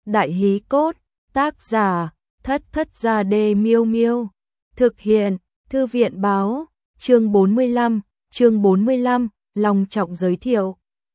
Đại hí cốt, tác giả, Thất Thất Gia Đê Miêu Miêu. Thực hiện, Thư viện báo, chương 45, long trọng giới thiệu.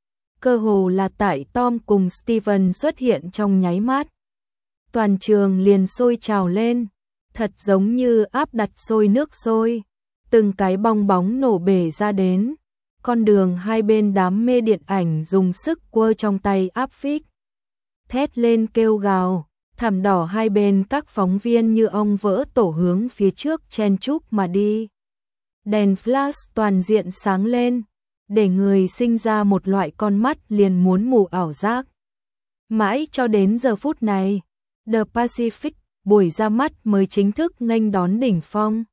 Cơ hồ là tại Tom cùng Steven xuất hiện trong nháy mắt. Toàn trường liền sôi trào lên, thật giống như áp đặt sôi nước sôi. Từng cái bong bóng nổ bể ra đến. Con đường hai bên đám mê điện ảnh dùng sức quơ trong tay áp phích. Thét lên kêu gào, thảm đỏ hai bên các phóng viên như ong vỡ tổ hướng phía trước chen chúc mà đi. Đèn flash toàn diện sáng lên, để người sinh ra một loại con mắt liền muốn mù ảo giác. Mãi cho đến giờ phút này, The Pacific, buổi ra mắt mới chính thức nghênh đón đỉnh phong.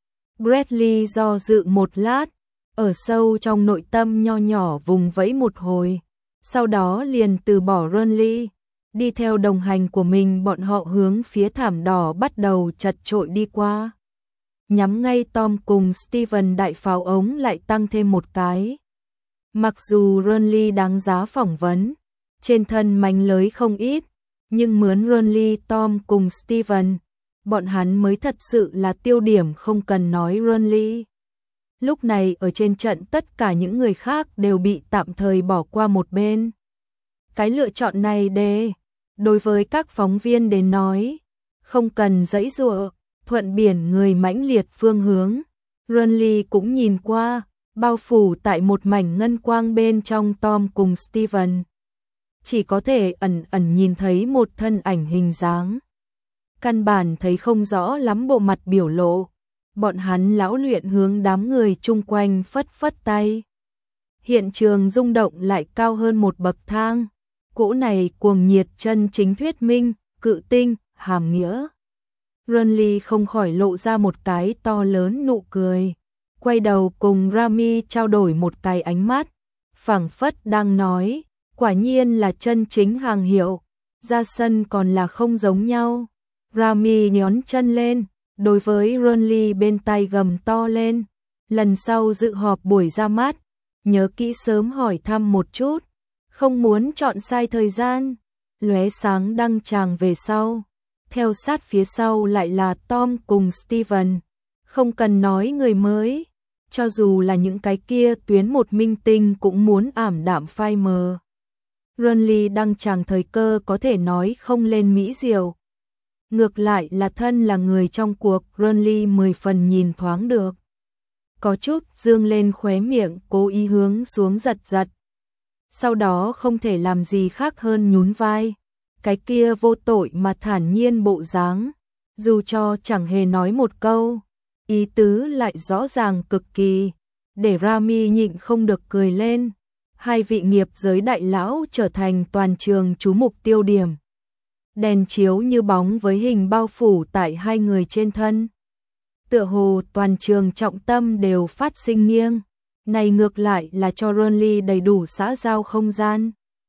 Bradley do dự một lát, ở sâu trong nội tâm nho nhỏ vùng vẫy một hồi, sau đó liền từ bỏ Burnley, đi theo đồng hành của mình. Bọn họ hướng phía thảm đỏ bắt đầu chật chội đi qua. Nhắm ngay Tom cùng Steven, đại pháo ống lại tăng thêm một cái. Mặc dù Burnley đáng giá phỏng vấn, trên thân mánh lới không ít, nhưng mướn Burnley, Tom cùng Steven, bọn hắn mới thật sự là tiêu điểm, không cần nói Burnley. Lúc này ở trên trận tất cả những người khác đều bị tạm thời bỏ qua một bên. Cái lựa chọn này đối với các phóng viên đến nói, không cần giãy giụa, thuận biển người mãnh liệt phương hướng. Burnley cũng nhìn qua, bao phủ tại một mảnh ngân quang bên trong. Tom cùng Steven chỉ có thể ẩn ẩn nhìn thấy một thân ảnh hình dáng. Căn bản thấy không rõ lắm bộ mặt biểu lộ. Bọn hắn lão luyện hướng đám người chung quanh phất phất tay. Hiện trường rung động lại cao hơn một bậc thang. Cỗ này cuồng nhiệt chân chính thuyết minh, cự tinh, hàm nghĩa. Burnley không khỏi lộ ra một cái to lớn nụ cười. Quay đầu cùng Rami trao đổi một cái ánh mắt. Phảng phất đang nói, quả nhiên là chân chính hàng hiệu. Ra sân còn là không giống nhau. Rami nhón chân lên, đối với Burnley bên tai gầm to lên. Lần sau dự họp buổi ra mắt, nhớ kỹ sớm hỏi thăm một chút, không muốn chọn sai thời gian. Lóe sáng đăng tràng về sau, theo sát phía sau lại là Tom cùng Steven. Không cần nói người mới, cho dù là những cái kia tuyến một minh tinh cũng muốn ảm đạm phai mờ. Burnley đăng tràng thời cơ có thể nói không lên mỹ diệu. Ngược lại là thân là người trong cuộc, Burnley 10 phần nhìn thoáng được. Có chút dương lên khóe miệng, cố ý hướng xuống giật giật. Sau đó không thể làm gì khác hơn nhún vai. Cái kia vô tội mà thản nhiên bộ dáng, dù cho chẳng hề nói một câu, ý tứ lại rõ ràng cực kỳ, để Rami nhịn không được cười lên. Hai vị nghiệp giới đại lão trở thành toàn trường chú mục tiêu điểm. Đèn chiếu như bóng với hình bao phủ tại hai người trên thân. Tựa hồ toàn trường trọng tâm đều phát sinh nghiêng. Này ngược lại là cho Burnley đầy đủ xã giao không gian.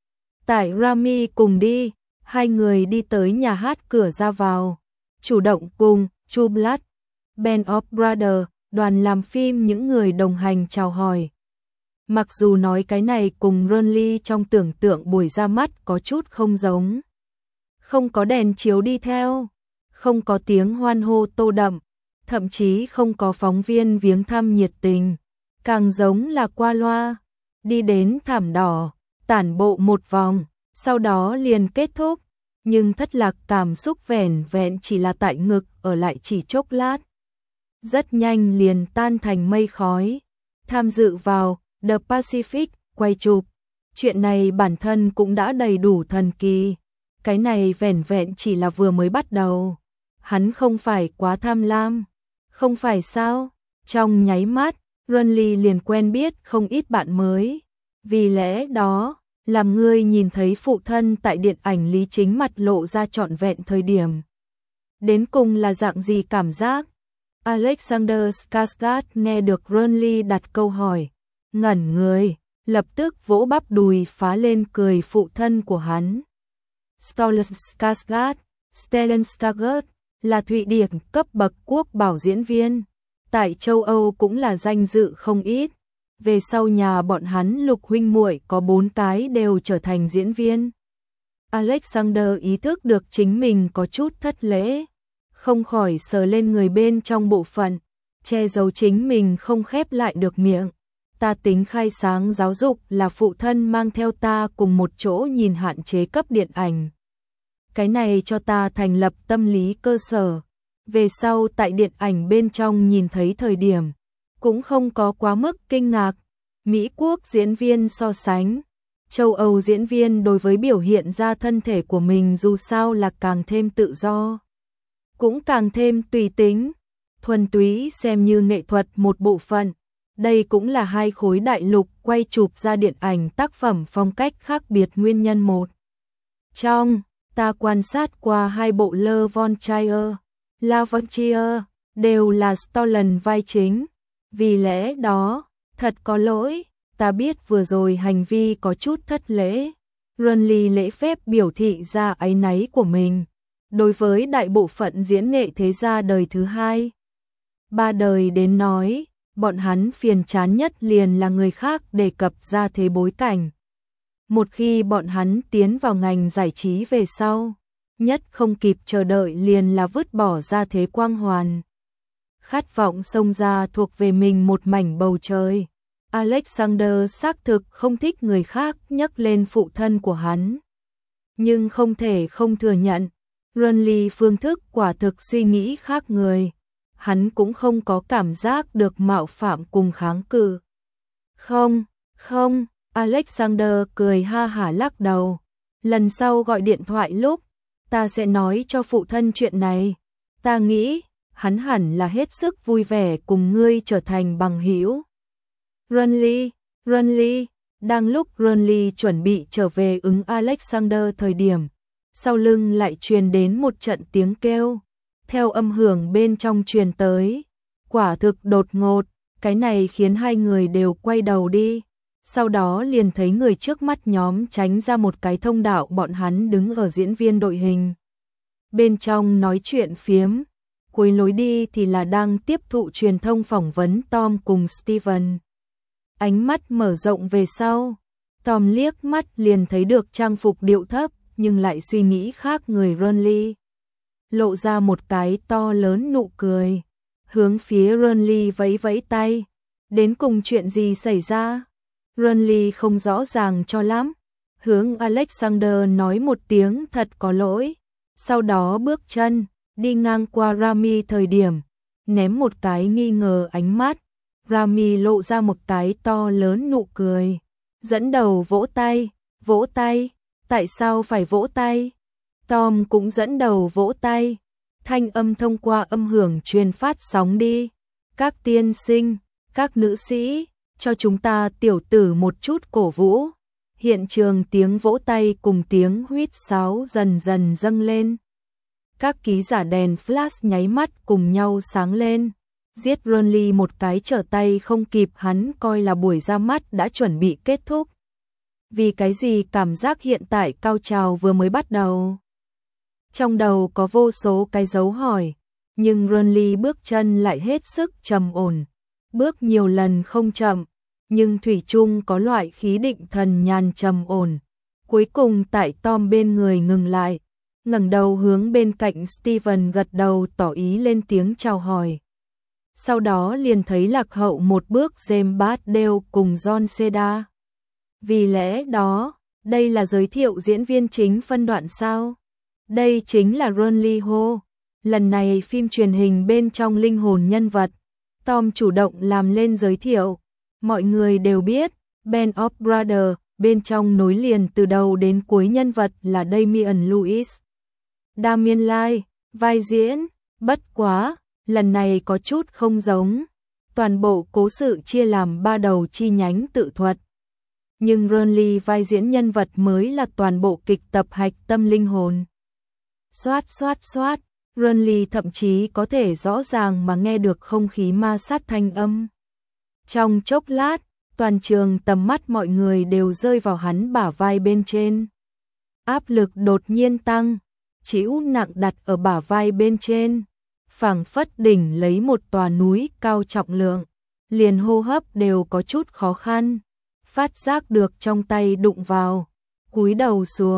Tại Rami cùng đi, hai người đi tới nhà hát cửa ra vào, chủ động cùng True Blood, Band of Brothers, đoàn làm phim những người đồng hành chào hỏi. Mặc dù nói cái này cùng Burnley trong tưởng tượng buổi ra mắt có chút không giống. Không có đèn chiếu đi theo, không có tiếng hoan hô tô đậm, thậm chí không có phóng viên viếng thăm nhiệt tình, càng giống là qua loa, đi đến thảm đỏ, tản bộ một vòng, sau đó liền kết thúc, nhưng thất lạc cảm xúc vẻn vẹn chỉ là tại ngực ở lại chỉ chốc lát. Rất nhanh liền tan thành mây khói. Tham dự vào The Pacific, quay chụp, chuyện này bản thân cũng đã đầy đủ thần kỳ. Cái này vẻn vẹn chỉ là vừa mới bắt đầu. Hắn không phải quá tham lam, không phải sao? Trong nháy mắt, Burnley liền quen biết không ít bạn mới. Vì lẽ đó, làm người nhìn thấy phụ thân tại điện ảnh Lý Chính mặt lộ ra trọn vẹn thời điểm. Đến cùng là dạng gì cảm giác? Alexander Skarsgård nghe được Burnley đặt câu hỏi, ngẩn người, lập tức vỗ bắp đùi phá lên cười. Phụ thân của hắn, Stellan Skarsgård, là Thụy Điển cấp bậc quốc bảo diễn viên, tại châu Âu cũng là danh dự không ít. Về sau nhà bọn hắn lục huynh muội có 4 cái đều trở thành diễn viên. Alexander ý thức được chính mình có chút thất lễ, không khỏi sờ lên người bên trong bộ phận, che giấu chính mình không khép lại được miệng. Ta tính khai sáng giáo dục là phụ thân mang theo ta cùng một chỗ nhìn hạn chế cấp điện ảnh. Cái này cho ta thành lập tâm lý cơ sở. Về sau tại điện ảnh bên trong nhìn thấy thời điểm, cũng không có quá mức kinh ngạc. Mỹ Quốc diễn viên so sánh châu Âu diễn viên đối với biểu hiện ra thân thể của mình dù sao là càng thêm tự do, cũng càng thêm tùy tính, thuần túy xem như nghệ thuật một bộ phận. Đây cũng là hai khối đại lục quay chụp ra điện ảnh tác phẩm phong cách khác biệt nguyên nhân một. Trong, ta quan sát qua hai bộ Le Von Trier, La Von Trier, đều là Stolen vai chính. Vì lẽ đó, thật có lỗi, ta biết vừa rồi hành vi có chút thất lễ. Runley lễ phép biểu thị ra áy náy của mình. Đối với đại bộ phận diễn nghệ thế gia đời thứ hai, ba đời đến nói, bọn hắn phiền chán nhất liền là người khác đề cập ra thế bối cảnh. Một khi bọn hắn tiến vào ngành giải trí về sau, nhất không kịp chờ đợi liền là vứt bỏ ra thế quang hoàn. Khát vọng xông ra thuộc về mình một mảnh bầu trời. Alexander xác thực không thích người khác nhắc lên phụ thân của hắn. Nhưng không thể không thừa nhận, Runley phương thức quả thực suy nghĩ khác người. Hắn cũng không có cảm giác được mạo phạm cùng kháng cự. Không, Alexander cười ha hả lắc đầu. Lần sau gọi điện thoại lúc, ta sẽ nói cho phụ thân chuyện này. Ta nghĩ, hắn hẳn là hết sức vui vẻ cùng ngươi trở thành bằng hữu. Runley, đang lúc Runley chuẩn bị trở về ứng Alexander thời điểm, sau lưng lại truyền đến một trận tiếng kêu. Theo âm hưởng bên trong truyền tới, quả thực đột ngột, cái này khiến hai người đều quay đầu đi. Sau đó liền thấy người trước mắt nhóm tránh ra một cái thông đạo, bọn hắn đứng ở diễn viên đội hình. Bên trong nói chuyện phiếm, cuối lối đi thì là đang tiếp thụ truyền thông phỏng vấn Tom cùng Steven. Ánh mắt mở rộng về sau, Tom liếc mắt liền thấy được trang phục điệu thấp nhưng lại suy nghĩ khác người Runley. Lộ ra một cái to lớn nụ cười, hướng phía Runley vẫy vẫy tay. Đến cùng chuyện gì xảy ra? Runley không rõ ràng cho lắm, hướng Alexander nói một tiếng thật có lỗi, sau đó bước chân, đi ngang qua Rami thời điểm, ném một cái nghi ngờ ánh mắt. Rami lộ ra một cái to lớn nụ cười, dẫn đầu vỗ tay, tại sao phải vỗ tay? Tom cũng dẫn đầu vỗ tay, thanh âm thông qua âm hưởng truyền phát sóng đi. Các tiên sinh, các nữ sĩ, cho chúng ta tiểu tử một chút cổ vũ. Hiện trường tiếng vỗ tay cùng tiếng huýt sáo dần dần dâng lên. Các ký giả đèn flash nháy mắt cùng nhau sáng lên. Giết Runley một cái trở tay không kịp, hắn coi là buổi ra mắt đã chuẩn bị kết thúc. Vì cái gì cảm giác hiện tại cao trào vừa mới bắt đầu? Trong đầu có vô số cái dấu hỏi, nhưng Runley bước chân lại hết sức trầm ổn. Bước nhiều lần không chậm, nhưng thủy chung có loại khí định thần nhàn trầm ổn. Cuối cùng tại Tom bên người ngừng lại, ngẩng đầu hướng bên cạnh Steven gật đầu tỏ ý lên tiếng chào hỏi. Sau đó liền thấy lạc hậu một bước James Badale cùng John Seda. Vì lẽ đó, đây là giới thiệu diễn viên chính phân đoạn sao? Đây chính là Runley Ho. Lần này phim truyền hình bên trong linh hồn nhân vật, Tom chủ động làm lên giới thiệu. Mọi người đều biết, Band of Brothers bên trong nối liền từ đầu đến cuối nhân vật là Damian Lewis. Damian Lai, vai diễn, bất quá, lần này có chút không giống. Toàn bộ cố sự chia làm 3 đầu chi nhánh tự thuật. Nhưng Runley vai diễn nhân vật mới là toàn bộ kịch tập hạch tâm linh hồn. Xoát, Runley thậm chí có thể rõ ràng mà nghe được không khí ma sát thanh âm. Trong chốc lát, toàn trường tầm mắt mọi người đều rơi vào hắn bả vai bên trên. Áp lực đột nhiên tăng, chịu nặng đặt ở bả vai bên trên, phảng phất đỉnh lấy một tòa núi cao trọng lượng, liền hô hấp đều có chút khó khăn. Phát giác được trong tay đụng vào, cúi đầu xuống,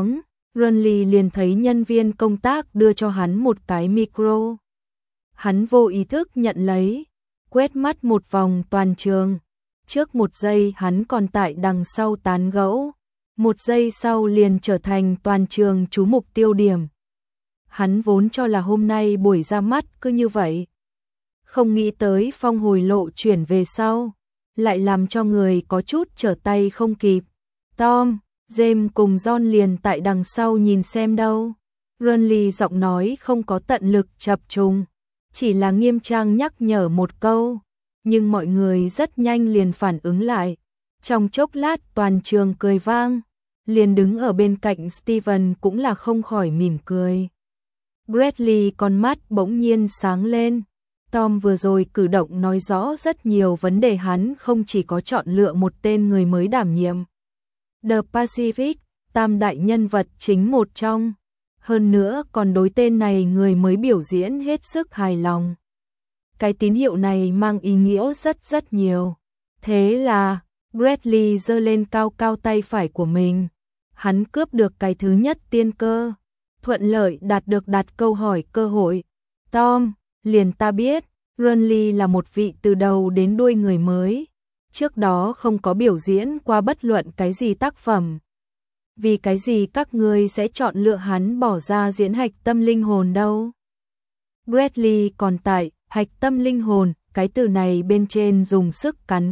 Runly liền thấy nhân viên công tác đưa cho hắn một cái micro. Hắn vô ý thức nhận lấy, quét mắt một vòng toàn trường. Trước một giây hắn còn tại đằng sau tán gẫu, một giây sau liền trở thành toàn trường chú mục tiêu điểm. Hắn vốn cho là hôm nay buổi ra mắt cứ như vậy. Không nghĩ tới phong hồi lộ chuyển về sau, lại làm cho người có chút trở tay không kịp. Tom, James cùng John liền tại đằng sau nhìn xem đâu. Runly giọng nói không có tận lực chập trùng, chỉ là nghiêm trang nhắc nhở một câu, nhưng mọi người rất nhanh liền phản ứng lại. Trong chốc lát toàn trường cười vang, liền đứng ở bên cạnh Steven cũng là không khỏi mỉm cười. Bradley con mắt bỗng nhiên sáng lên. Tom vừa rồi cử động nói rõ rất nhiều vấn đề, hắn không chỉ có chọn lựa một tên người mới đảm nhiệm The Pacific, tam đại nhân vật chính một trong, hơn nữa còn đối tên này người mới biểu diễn hết sức hài lòng. Cái tín hiệu này mang ý nghĩa rất nhiều. Thế là, Bradley giơ lên cao cao tay phải của mình. Hắn cướp được cái thứ nhất tiên cơ, thuận lợi đạt được đặt câu hỏi cơ hội. Tom, liền ta biết, Runly là một vị từ đầu đến đuôi người mới. Trước đó không có biểu diễn qua bất luận cái gì tác phẩm. Vì cái gì các ngươi sẽ chọn lựa hắn bỏ ra diễn hạch tâm linh hồn đâu? Bradley còn tại hạch tâm linh hồn, cái từ này bên trên dùng sức cắn.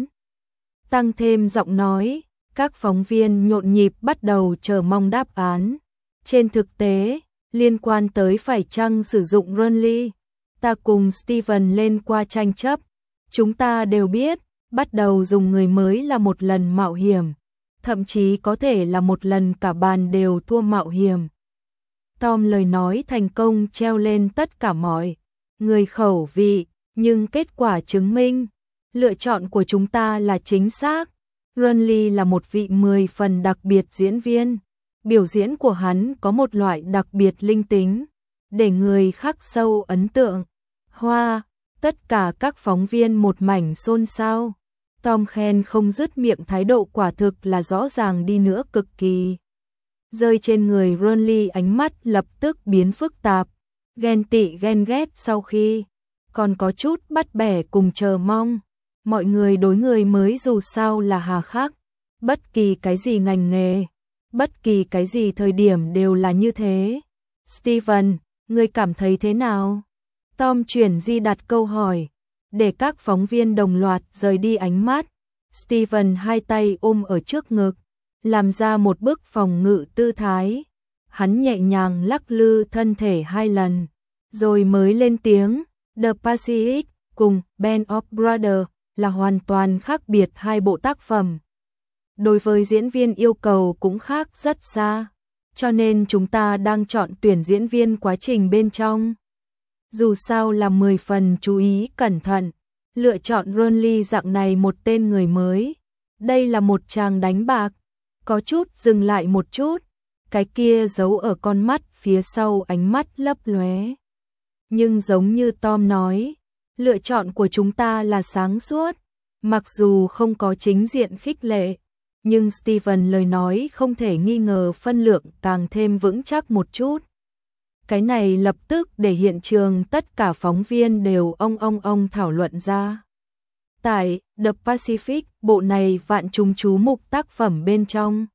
Tăng thêm giọng nói, các phóng viên nhộn nhịp bắt đầu chờ mong đáp án. Trên thực tế, liên quan tới phải chăng sử dụng Runly, ta cùng Steven lên qua tranh chấp. Chúng ta đều biết, bắt đầu dùng người mới là một lần mạo hiểm, thậm chí có thể là một lần cả bàn đều thua mạo hiểm. Tom lời nói thành công treo lên tất cả mọi người khẩu vị, nhưng kết quả chứng minh, lựa chọn của chúng ta là chính xác. Runly là một vị 10 phần đặc biệt diễn viên. Biểu diễn của hắn có một loại đặc biệt linh tính, để người khắc sâu ấn tượng. Tất cả các phóng viên một mảnh xôn xao. Tom khen không dứt miệng, thái độ quả thực là rõ ràng đi nữa cực kỳ. Rơi trên người Runly, ánh mắt lập tức biến phức tạp, ghen tị ghen ghét, sau khi còn có chút bắt bẻ cùng chờ mong. Mọi người đối người mới dù sao là hà khắc, bất kỳ cái gì ngành nghề, bất kỳ cái gì thời điểm đều là như thế. Steven, ngươi cảm thấy thế nào? Tom chuyển di đặt câu hỏi, để các phóng viên đồng loạt rời đi ánh mắt. Steven hai tay ôm ở trước ngực, làm ra một bức phòng ngự tư thái. Hắn nhẹ nhàng lắc lư thân thể 2 lần, rồi mới lên tiếng. The Pacific cùng Band of Brothers là hoàn toàn khác biệt hai bộ tác phẩm. Đối với diễn viên yêu cầu cũng khác rất xa, cho nên chúng ta đang chọn tuyển diễn viên quá trình bên trong. Dù sao là 10 phần chú ý cẩn thận, lựa chọn Runly dạng này một tên người mới. Đây là một tràng đánh bạc. Có chút dừng lại một chút, cái kia giấu ở con mắt phía sau ánh mắt lấp lóe. Nhưng giống như Tom nói, lựa chọn của chúng ta là sáng suốt, mặc dù không có chính diện khích lệ, nhưng Steven lời nói không thể nghi ngờ phân lượng càng thêm vững chắc một chút. Cái này lập tức để hiện trường tất cả phóng viên đều ông thảo luận ra. Tại The Pacific, bộ này vạn chúng chú mục tác phẩm bên trong,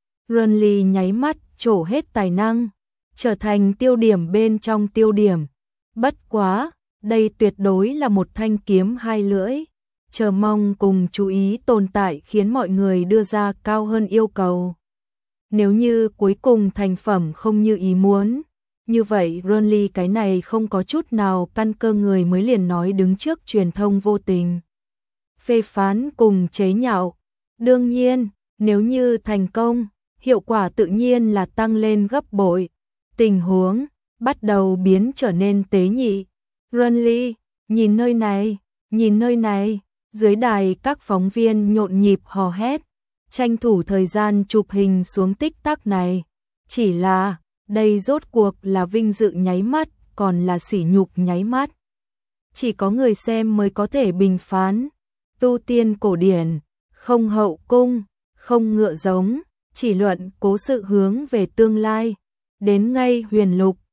Runly nháy mắt trổ hết tài năng, trở thành tiêu điểm bên trong tiêu điểm. Bất quá, đây tuyệt đối là một thanh kiếm hai lưỡi. Chờ mong cùng chú ý tồn tại khiến mọi người đưa ra cao hơn yêu cầu. Nếu như cuối cùng thành phẩm không như ý muốn, như vậy Runly cái này không có chút nào căn cơ người mới liền nói đứng trước truyền thông vô tình phê phán cùng chế nhạo. Đương nhiên, nếu như thành công, hiệu quả tự nhiên là tăng lên gấp bội. Tình huống bắt đầu biến trở nên tế nhị. Runly, nhìn nơi này, nhìn nơi này. Dưới đài các phóng viên nhộn nhịp hò hét, tranh thủ thời gian chụp hình xuống tích tắc này. Chỉ là, đây rốt cuộc là vinh dự nháy mắt, còn là sỉ nhục nháy mắt. Chỉ có người xem mới có thể bình phán. Tu tiên cổ điển, không hậu cung, không ngựa giống, chỉ luận cố sự hướng về tương lai. Đến ngay huyền lục,